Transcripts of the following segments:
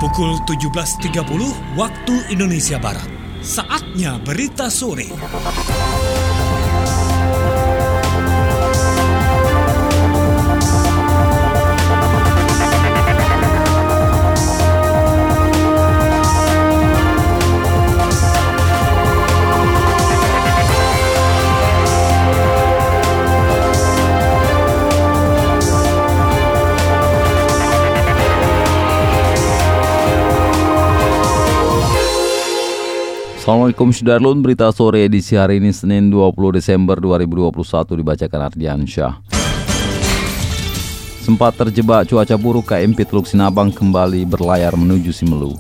Pukul 17.30 waktu Indonesia Barat. Saatnya berita sore. Assalamualaikum Sudarlun, berita sore edisi hari ini Senin 20 Desember 2021 dibacakan Ardiansyah. Sempat terjebak cuaca buruk, KMP Teluk Sinabang kembali berlayar menuju Simelu.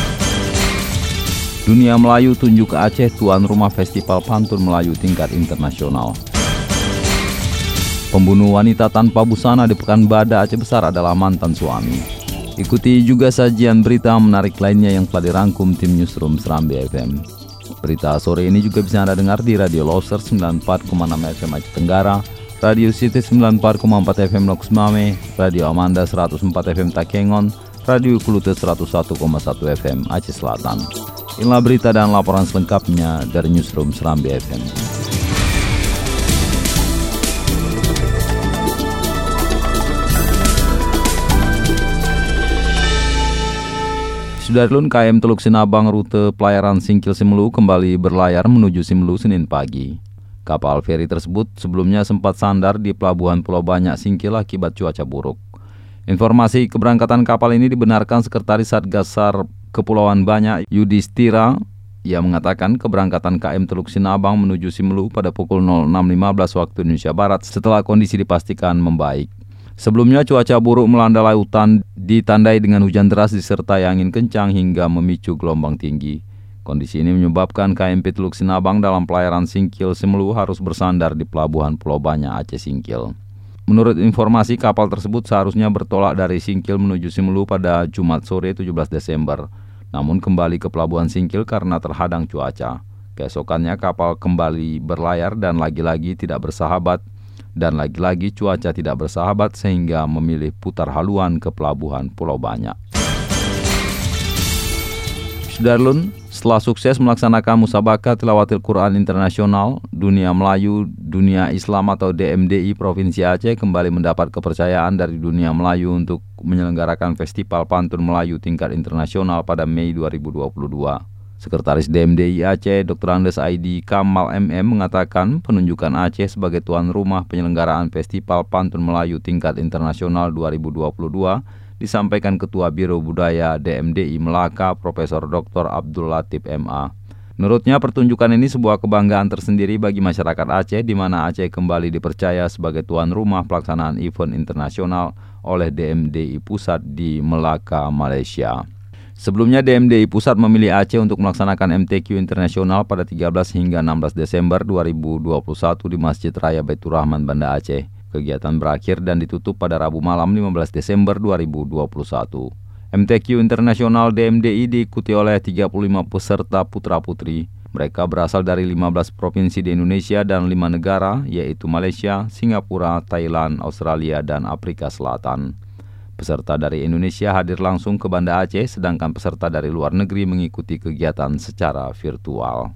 Dunia Melayu tunjuk Aceh tuan rumah Festival Pantun Melayu tingkat internasional. Pembunuh wanita tanpa busana di Pekanbadak Aceh Besar adalah mantan suami. Ikuti juga sajian berita menarik lainnya yang telah dirangkum tim Newsroom Serambi FM. Berita sore ini juga bisa Anda dengar di Radio Loser 94,6 FM Aceh Tenggara, Radio City 94,4 FM Loks Mame, Radio Amanda 104 FM Takengon, Radio Klute 101,1 FM Aceh Selatan. Inilah berita dan laporan selengkapnya dari Newsroom Serambi FM. Sudarlun, KM Teluk Sinabang rute pelayaran Singkil Simelu kembali berlayar menuju Simelu Senin pagi. Kapal feri tersebut sebelumnya sempat sandar di Pelabuhan Pulau Banyak Singkil akibat cuaca buruk. Informasi keberangkatan kapal ini dibenarkan Sekretaris Satgas SAR Kepulauan Banyak Yudhistira. Ia mengatakan keberangkatan KM Teluk Sinabang menuju Simelu pada pukul 06.15 waktu Indonesia Barat setelah kondisi dipastikan membaik. Sebelumnya cuaca buruk melanda lautan ditandai dengan hujan deras disertai angin kencang hingga memicu gelombang tinggi. Kondisi ini menyebabkan KMP Teluk Sinabang dalam pelayaran Singkil Simelu harus bersandar di Pelabuhan Pulau Banyak Aceh Singkil. Menurut informasi, kapal tersebut seharusnya bertolak dari Singkil menuju Simelu pada Jumat sore 17 Desember. Namun kembali ke Pelabuhan Singkil karena terhadang cuaca. Keesokannya kapal kembali berlayar dan lagi-lagi tidak bersahabat. Dan lagi-lagi cuaca tidak bersahabat sehingga memilih putar haluan ke Pelabuhan Pulau Banyak. Sudarlun, setelah sukses melaksanakan musabaqah Tilawatil Quran Internasional, Dunia Melayu, Dunia Islam atau DMDI Provinsi Aceh kembali mendapat kepercayaan dari Dunia Melayu untuk menyelenggarakan Festival Pantun Melayu tingkat internasional pada Mei 2022. Sekretaris DMDI Aceh, Dr. Andes Aidi Kamal MM mengatakan penunjukan Aceh sebagai tuan rumah penyelenggaraan Festival Pantun Melayu tingkat internasional 2022 disampaikan Ketua Biro Budaya DMDI Melaka, Profesor Dr. Abdul Latif MA. Menurutnya pertunjukan ini sebuah kebanggaan tersendiri bagi masyarakat Aceh di mana Aceh kembali dipercaya sebagai tuan rumah pelaksanaan event internasional oleh DMDI Pusat di Melaka, Malaysia. Sebelumnya DMDI Pusat memilih Aceh untuk melaksanakan MTQ Internasional pada 13 hingga 16 Desember 2021 di Masjid Raya Baitur Rahman Banda Aceh. Kegiatan berakhir dan ditutup pada Rabu malam 15 Desember 2021. MTQ Internasional DMDI diikuti oleh 35 peserta putra-putri. Mereka berasal dari 15 provinsi di Indonesia dan 5 negara, yaitu Malaysia, Singapura, Thailand, Australia, dan Afrika Selatan. Peserta dari Indonesia hadir langsung ke Banda Aceh, sedangkan peserta dari luar negeri mengikuti kegiatan secara virtual.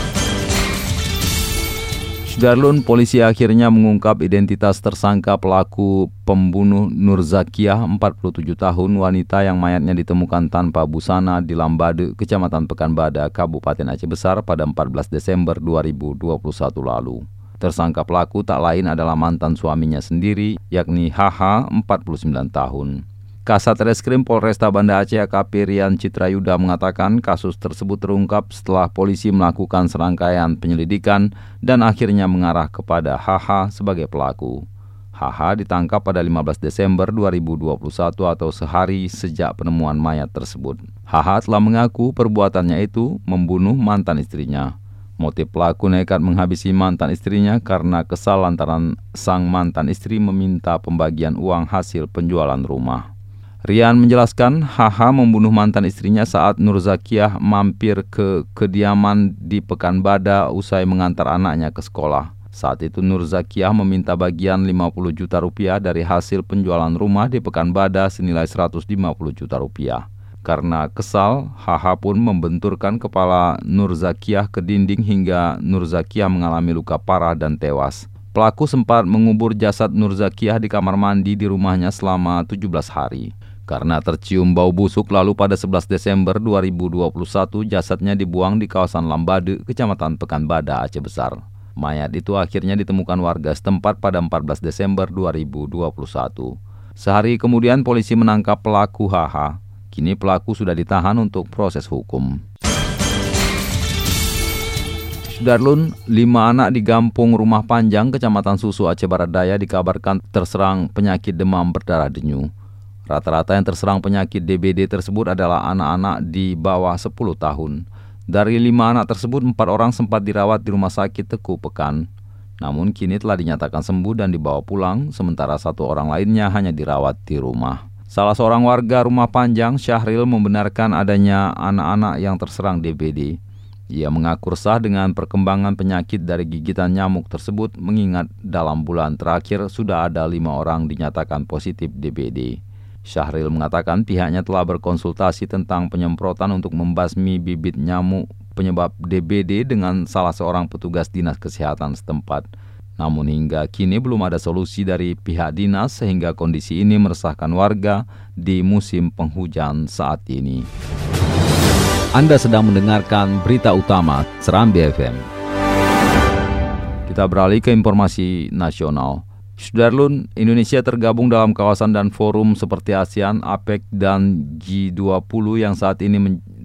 Sudarlun, polisi akhirnya mengungkap identitas tersangka pelaku pembunuh Nur Zakiyah, 47 tahun, wanita yang mayatnya ditemukan tanpa busana di Lambade, Kecamatan Pekanbadak, Kabupaten Aceh Besar pada 14 Desember 2021 lalu. Tersangka pelaku tak lain adalah mantan suaminya sendiri, yakni HH, 49 tahun. Kasat Reskrim Polresta Banda Aceh AKP Rian Citrayuda mengatakan kasus tersebut terungkap setelah polisi melakukan serangkaian penyelidikan dan akhirnya mengarah kepada HH sebagai pelaku. HH ditangkap pada 15 Desember 2021 atau sehari sejak penemuan mayat tersebut. HH telah mengaku perbuatannya itu membunuh mantan istrinya. Motif pelaku nekat menghabisi mantan istrinya karena kesal lantaran sang mantan istri meminta pembagian uang hasil penjualan rumah. Rian menjelaskan HH membunuh mantan istrinya saat Nur Zakiyah mampir ke kediaman di Pekanbadak usai mengantar anaknya ke sekolah. Saat itu Nur Zakiyah meminta bagian 50 juta rupiah dari hasil penjualan rumah di Pekanbadak senilai 150 juta rupiah. Karena kesal, HH pun membenturkan kepala Nur Zakiyah ke dinding hingga Nur Zakiyah mengalami luka parah dan tewas. Pelaku sempat mengubur jasad Nur Zakiyah di kamar mandi di rumahnya selama 17 hari. Karena tercium bau busuk, lalu pada 11 Desember 2021 jasadnya dibuang di kawasan Lambade, Kecamatan Pekanbadak, Aceh Besar. Mayat itu akhirnya ditemukan warga setempat pada 14 Desember 2021. Sehari kemudian polisi menangkap pelaku HH. Kini pelaku sudah ditahan untuk proses hukum. Sudarlun, 5 anak di Gampung Rumah Panjang, Kecamatan Susu, Aceh Barat Daya dikabarkan terserang penyakit demam berdarah denyu. Rata-rata yang terserang penyakit DBD tersebut adalah anak-anak di bawah 10 tahun. Dari 5 anak tersebut, 4 orang sempat dirawat di Rumah Sakit Teku Pekan. Namun kini telah dinyatakan sembuh dan dibawa pulang, sementara 1 orang lainnya hanya dirawat di rumah. Salah seorang warga Rumah Panjang, Syahril, membenarkan adanya anak-anak yang terserang DBD. Ia mengaku resah dengan perkembangan penyakit dari gigitan nyamuk tersebut, mengingat dalam bulan terakhir sudah ada 5 orang dinyatakan positif DBD. Syahril mengatakan pihaknya telah berkonsultasi tentang penyemprotan untuk membasmi bibit nyamuk penyebab DBD dengan salah seorang petugas dinas kesehatan setempat. Namun hingga kini belum ada solusi dari pihak dinas sehingga kondisi ini meresahkan warga di musim penghujan saat ini. Anda sedang mendengarkan berita utama Serambi FM. Kita beralih ke informasi nasional. Sudarlun, Indonesia tergabung dalam kawasan dan forum seperti ASEAN, APEC, dan G20 yang saat ini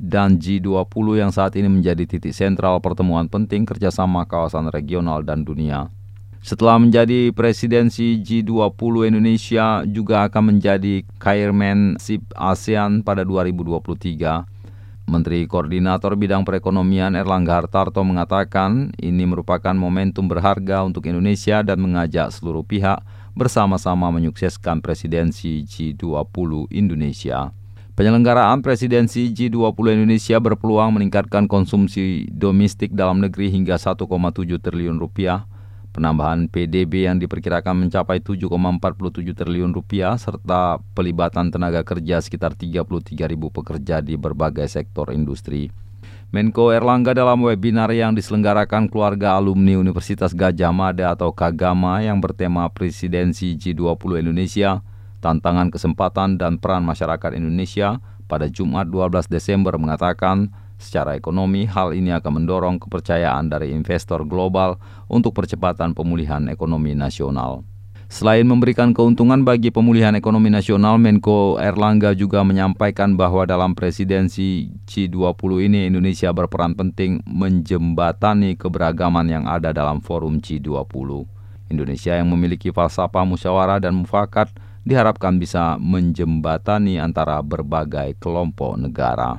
menjadi titik sentral pertemuan penting kerjasama kawasan regional dan dunia. Setelah menjadi presidensi G20, Indonesia juga akan menjadi chairmanship ASEAN pada 2023. Menteri Koordinator Bidang Perekonomian Erlangga Hartarto mengatakan ini merupakan momentum berharga untuk Indonesia dan mengajak seluruh pihak bersama-sama menyukseskan presidensi G20 Indonesia. Penyelenggaraan presidensi G20 Indonesia berpeluang meningkatkan konsumsi domestik dalam negeri hingga 1,7 triliun rupiah. Penambahan PDB yang diperkirakan mencapai 7,47 triliun rupiah serta pelibatan tenaga kerja sekitar 33.000 pekerja di berbagai sektor industri. Menko Erlangga dalam webinar yang diselenggarakan keluarga alumni Universitas Gadjah Mada atau Kagama yang bertema Presidensi G20 Indonesia, Tantangan Kesempatan dan Peran Masyarakat Indonesia pada Jumat 12 Desember mengatakan, secara ekonomi, hal ini akan mendorong kepercayaan dari investor global untuk percepatan pemulihan ekonomi nasional. Selain memberikan keuntungan bagi pemulihan ekonomi nasional, Menko Erlangga juga menyampaikan bahwa dalam presidensi G20 ini Indonesia berperan penting menjembatani keberagaman yang ada dalam forum G20. Indonesia yang memiliki falsafah musyawarah dan mufakat diharapkan bisa menjembatani antara berbagai kelompok negara.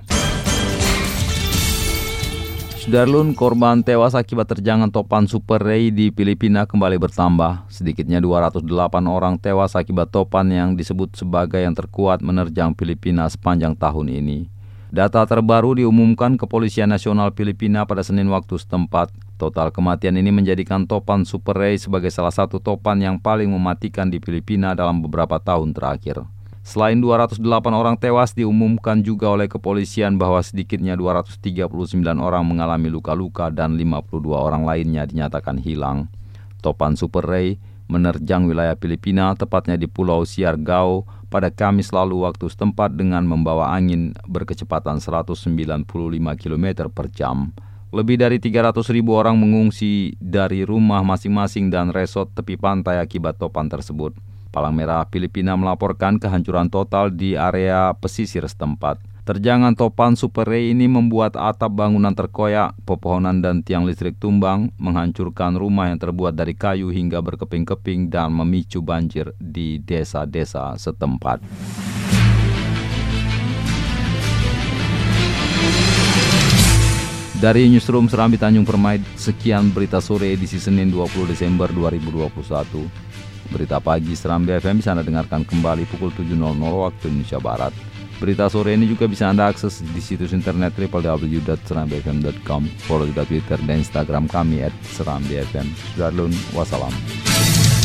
Sudarlun, korban tewas akibat terjangan topan Super Ray di Filipina kembali bertambah. Sedikitnya 208 orang tewas akibat topan yang disebut sebagai yang terkuat menerjang Filipina sepanjang tahun ini. Data terbaru diumumkan Kepolisian Nasional Filipina pada Senin waktu setempat. Total kematian ini menjadikan topan Super Ray sebagai salah satu topan yang paling mematikan di Filipina dalam beberapa tahun terakhir. Selain 208 orang tewas, diumumkan juga oleh kepolisian bahwa sedikitnya 239 orang mengalami luka-luka dan 52 orang lainnya dinyatakan hilang. Topan Super Ray menerjang wilayah Filipina, tepatnya di Pulau Siargao, pada Kamis lalu waktu setempat dengan membawa angin berkecepatan 195 km per jam. Lebih dari 300.000 orang mengungsi dari rumah masing-masing dan resort tepi pantai akibat topan tersebut. Palang Merah Filipina melaporkan kehancuran total di area pesisir setempat. Terjangan topan Super Ray ini membuat atap bangunan terkoyak, pepohonan dan tiang listrik tumbang, menghancurkan rumah yang terbuat dari kayu hingga berkeping-keping dan memicu banjir di desa-desa setempat. Dari Newsroom Serambi Tanjung Permai, sekian berita sore edisi Senin 20 Desember 2021. Berita pagi Serambi FM bisa Anda dengarkan kembali pukul 7.00 waktu Indonesia Barat. Berita sore ini juga bisa Anda akses di situs internet www.serambifm.com. Follow juga Twitter dan Instagram kami @serambifm. Sudarlun, wassalam.